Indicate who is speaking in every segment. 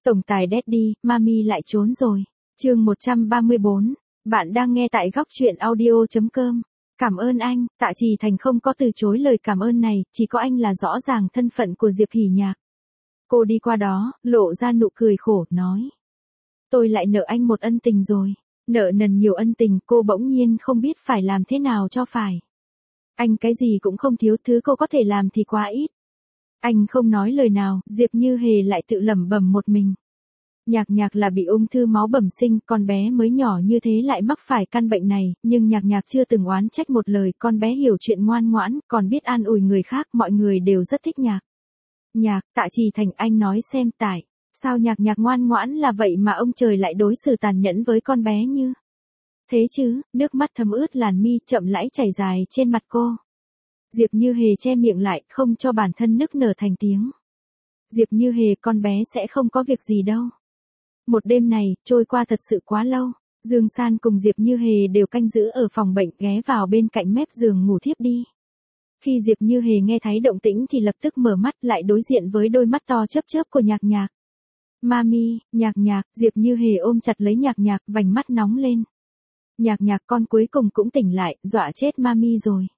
Speaker 1: Tổng tài Daddy, Mami lại trốn rồi. Chương 134. Bạn đang nghe tại góc truyện audio.com. Cảm ơn anh, Tạ Trì Thành không có từ chối lời cảm ơn này, chỉ có anh là rõ ràng thân phận của Diệp Hỉ Nhạc. Cô đi qua đó, lộ ra nụ cười khổ, nói. Tôi lại nợ anh một ân tình rồi. Nợ nần nhiều ân tình, cô bỗng nhiên không biết phải làm thế nào cho phải. Anh cái gì cũng không thiếu, thứ cô có thể làm thì quá ít. Anh không nói lời nào, Diệp Như Hề lại tự lẩm bẩm một mình. Nhạc Nhạc là bị ung thư máu bẩm sinh, con bé mới nhỏ như thế lại mắc phải căn bệnh này, nhưng Nhạc Nhạc chưa từng oán trách một lời, con bé hiểu chuyện ngoan ngoãn, còn biết an ủi người khác, mọi người đều rất thích Nhạc. Nhạc, Tạ Trì Thành, anh nói xem tại sao Nhạc Nhạc ngoan ngoãn là vậy mà ông trời lại đối xử tàn nhẫn với con bé như thế chứ? Nước mắt thấm ướt làn mi, chậm rãi chảy dài trên mặt cô. Diệp Như Hề che miệng lại, không cho bản thân nức nở thành tiếng. Diệp Như Hề, con bé sẽ không có việc gì đâu. Một đêm này, trôi qua thật sự quá lâu. Dương San cùng Diệp Như Hề đều canh giữ ở phòng bệnh, ghé vào bên cạnh mép giường ngủ thiếp đi. Khi Diệp Như Hề nghe thấy động tĩnh thì lập tức mở mắt, lại đối diện với đôi mắt to chớp chớp của Nhạc Nhạc. Mami, Nhạc Nhạc, Diệp Như Hề ôm chặt lấy Nhạc Nhạc, vành mắt nóng lên. Nhạc Nhạc, con cuối cùng cũng tỉnh lại, dọa chết Mami rồi.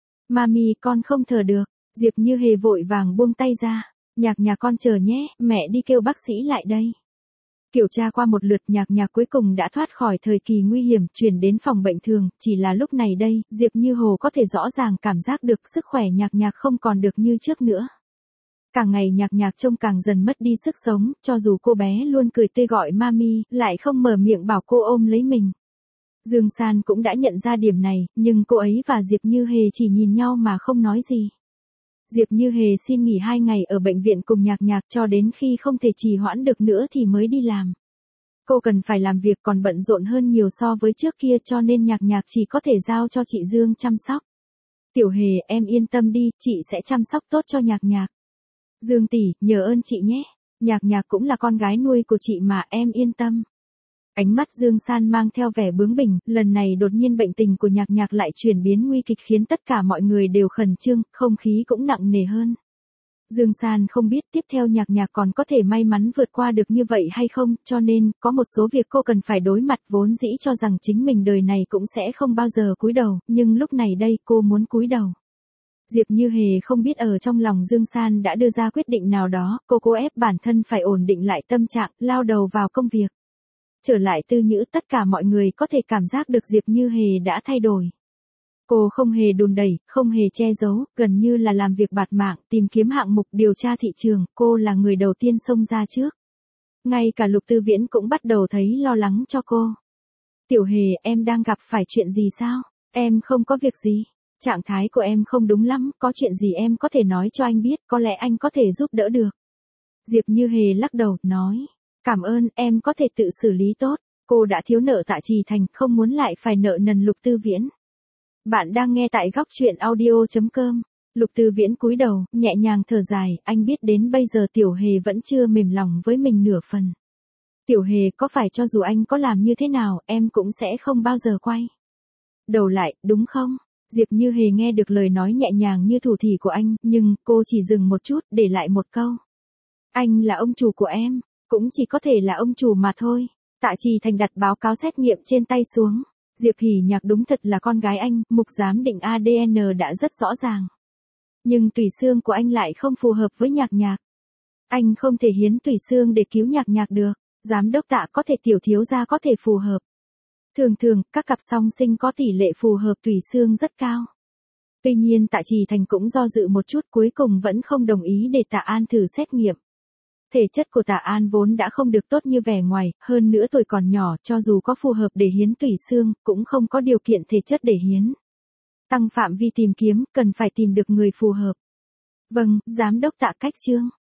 Speaker 1: Mami, con không thở được. Diệp Như Hề vội vàng buông tay ra. Nhạc Nhạc, con chờ nhé, mẹ đi kêu bác sĩ lại đây. Kiểm tra qua một lượt, Nhạc Nhạc cuối cùng đã thoát khỏi thời kỳ nguy hiểm, chuyển đến phòng bệnh thường, chỉ là lúc này đây, Diệp Như Hồ có thể rõ ràng cảm giác được sức khỏe Nhạc Nhạc không còn được như trước nữa. Càng ngày Nhạc Nhạc trông càng dần mất đi sức sống, cho dù cô bé luôn cười tươi gọi Mami, lại không mở miệng bảo cô ôm lấy mình. Dương San cũng đã nhận ra điểm này, nhưng cô ấy và Diệp Như Hề chỉ nhìn nhau mà không nói gì. Diệp Như Hề xin nghỉ 2 ngày ở bệnh viện cùng Nhạc Nhạc cho đến khi không thể trì hoãn được nữa thì mới đi làm. Cô cần phải làm việc còn bận rộn hơn nhiều so với trước kia, cho nên Nhạc Nhạc chỉ có thể giao cho chị Dương chăm sóc. Tiểu Hề, em yên tâm đi, chị sẽ chăm sóc tốt cho Nhạc Nhạc. Dương tỷ, nhờ ơn chị nhé. Nhạc Nhạc cũng là con gái nuôi của chị mà, em yên tâm. Ánh mắt Dương San mang theo vẻ bướng bỉnh, lần này đột nhiên bệnh tình của Nhạc Nhạc lại chuyển biến nguy kịch khiến tất cả mọi người đều khẩn trương, không khí cũng nặng nề hơn. Dương San không biết tiếp theo Nhạc Nhạc còn có thể may mắn vượt qua được như vậy hay không, cho nên, có một số việc cô cần phải đối mặt, vốn dĩ cho rằng chính mình đời này cũng sẽ không bao giờ cúi đầu, nhưng lúc này đây cô muốn cúi đầu. Diệp Như Hề không biết ở trong lòng Dương San đã đưa ra quyết định nào đó, cô cố ép bản thân phải ổn định lại tâm trạng, lao đầu vào công việc. Trở lại Tư Nhữ, tất cả mọi người có thể cảm giác được Diệp Như Hề đã thay đổi. Cô không hề đùn đẩy, không hề che giấu, gần như là làm việc bạt mạng, tìm kiếm hạng mục, điều tra thị trường, cô là người đầu tiên xông ra trước. Ngay cả Lục Tư Viễn cũng bắt đầu thấy lo lắng cho cô. Tiểu Hề, em đang gặp phải chuyện gì sao? Em không có việc gì. Trạng thái của em không đúng lắm, có chuyện gì em có thể nói cho anh biết, có lẽ anh có thể giúp đỡ được. Diệp Như Hề lắc đầu, nói. Cảm ơn, em có thể tự xử lý tốt. Cô đã thiếu nợ Tạ Trì Thành, không muốn lại phải nợ nần Lục Tư Viễn. Bạn đang nghe tại góc truyện audio.com. Lục Tư Viễn cúi đầu, nhẹ nhàng thở dài, anh biết đến bây giờ Tiểu Hề vẫn chưa mềm lòng với mình nửa phần. Tiểu Hề, có phải cho dù anh có làm như thế nào, em cũng sẽ không bao giờ quay đầu lại, đúng không? Diệp Như Hề nghe được lời nói nhẹ nhàng như thủ thỉ của anh, nhưng cô chỉ dừng một chút, để lại một câu. Anh là ông chủ của em. Cũng chỉ có thể là ông chủ mà thôi. Tạ Trì Thành đặt báo cáo xét nghiệm trên tay xuống. Diệp Hỉ Nhạc đúng thật là con gái anh, mục giám định ADN đã rất rõ ràng. Nhưng tủy xương của anh lại không phù hợp với Nhạc Nhạc. Anh không thể hiến tủy xương để cứu Nhạc Nhạc được. Giám đốc Tạ, có thể tiểu thiếu gia có thể phù hợp. Thường thường, các cặp song sinh có tỷ lệ phù hợp tủy xương rất cao. Tuy nhiên Tạ Trì Thành cũng do dự một chút, cuối cùng vẫn không đồng ý để Tạ An thử xét nghiệm. Thể chất của Tạ An vốn đã không được tốt như vẻ ngoài, hơn nữa tuổi còn nhỏ, cho dù có phù hợp để hiến tủy xương, cũng không có điều kiện thể chất để hiến. Tăng phạm vi tìm kiếm, cần phải tìm được người phù hợp. Vâng, giám đốc Tạ, cách chương